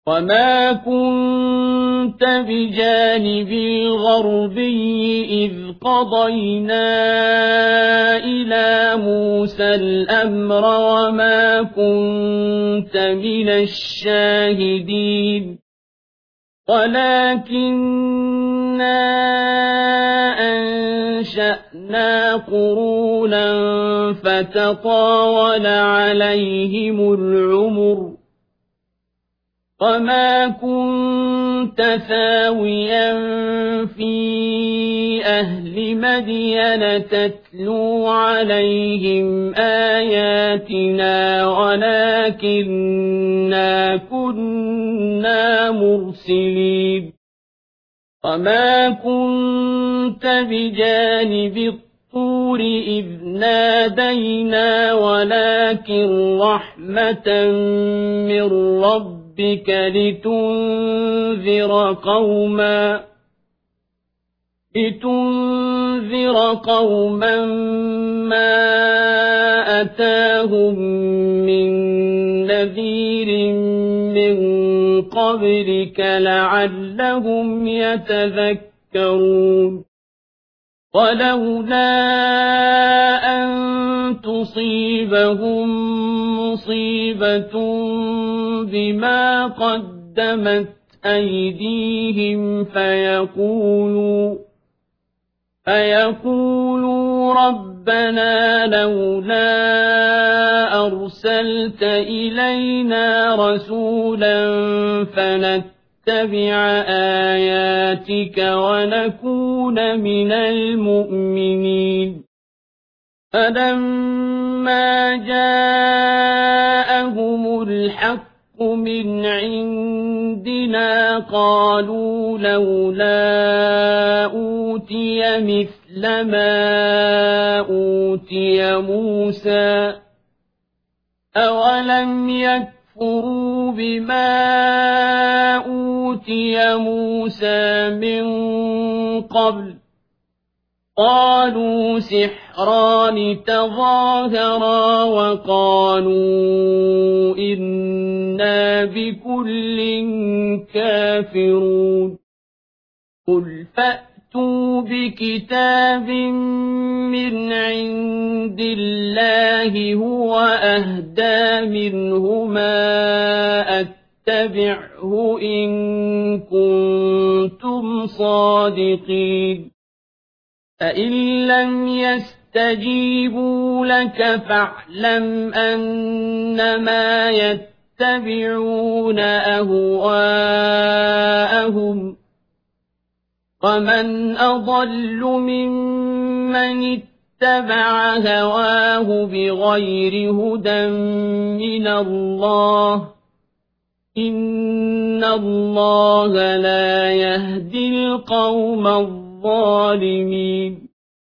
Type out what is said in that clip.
وما كنت بجانب الغربي إذ قضينا إلى موسى الأمر وما كنت من الشاهدين ولكننا أنشأنا قرونا فتطاول عليهم العمر وما كنت ثاويا في أهل مدين تتلو عليهم آياتنا ولكننا كنا مرسلين وما كنت بجانب الطور إذ نادينا ولكن رحمة من ربك لتنذر قوما ما أتاهم من نذير من قبلك لعلهم يتذكرون ولولا أن تصيبهم مصيبة بما قدمت أيديهم فيقولوا ربنا لولا أرسلت إلينا رسولا فنتبع آياتك ونكون من المؤمنين فلما جاءهم الحق من عندنا قالوا لولا أوتي مثل ما أوتي موسى أولم يكفروا بما أوتي موسى من قبل قالوا سحران تظاهرا وقالوا إنا بكل كافرون قل فأتوا بكتاب من عند الله هو أهدى منهما أتبعه إن كنتم صادقين فإن لم يستجيبوا لك فاعلم أنما يتبعون أهواءهم ومن أضل ممن اتبع هواه بغير هدى من الله إن الله لا يهدي القوم الظالمين